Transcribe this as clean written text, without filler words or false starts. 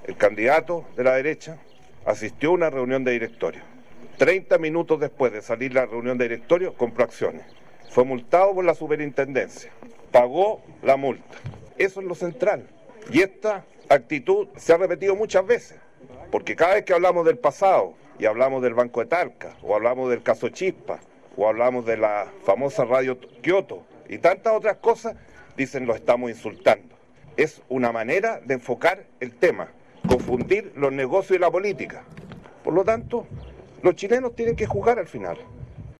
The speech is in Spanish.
el candidato de la derecha, asistió a una reunión de directorio. 30 minutos después de salir la reunión de directorio, compró acciones. Fue multado por la superintendencia. Pagó la multa. Eso es lo central. Y esta actitud se ha repetido muchas veces. Porque cada vez que hablamos del pasado, y hablamos del Banco de Talca, o hablamos del caso Chispa, o hablamos de la famosa Radio Kioto, y tantas otras cosas, dicen lo estamos insultando. Es una manera de enfocar el tema, confundir los negocios y la política. Por lo tanto, los chilenos tienen que juzgar al final.